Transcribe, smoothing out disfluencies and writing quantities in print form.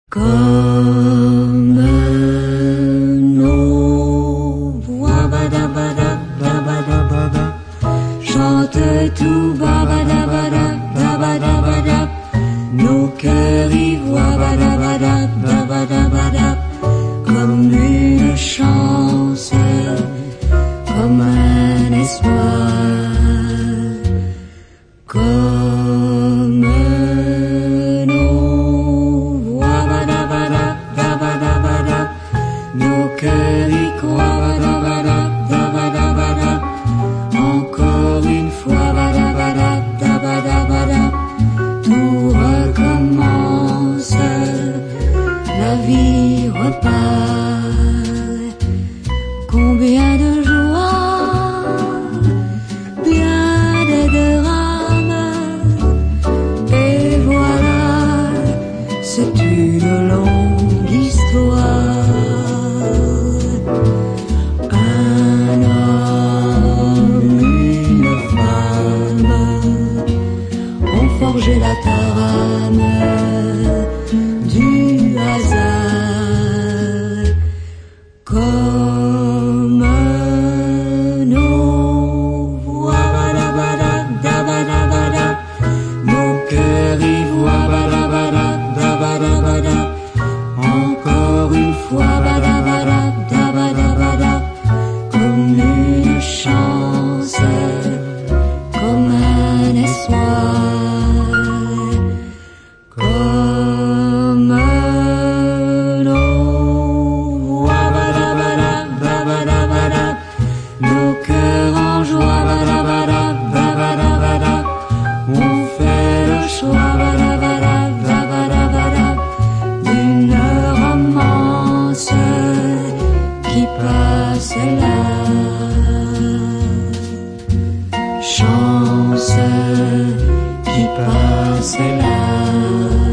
Comme nos voix badabada, chante tout babadabada, nos cœurs y voient badabada, comme une chance, comme un espoir, comme nos voix badabada, nos cœurs y croient badabada, encore une fois badabada, tout recommence, la vie repart. Combien de joie, bien de drames, et voilà, c'est une longue histoire. Un homme, une femme ont forgé la trame du hasard. Comme nos voix badabada, nos cœurs y voient badabada, encore une fois badabada, comme une chance, comme un espoir, comme nos voix badabada, nos cœurs en joie badabada, on fait le choix badabada, d'une romance qui passe là. Chance qui passe là.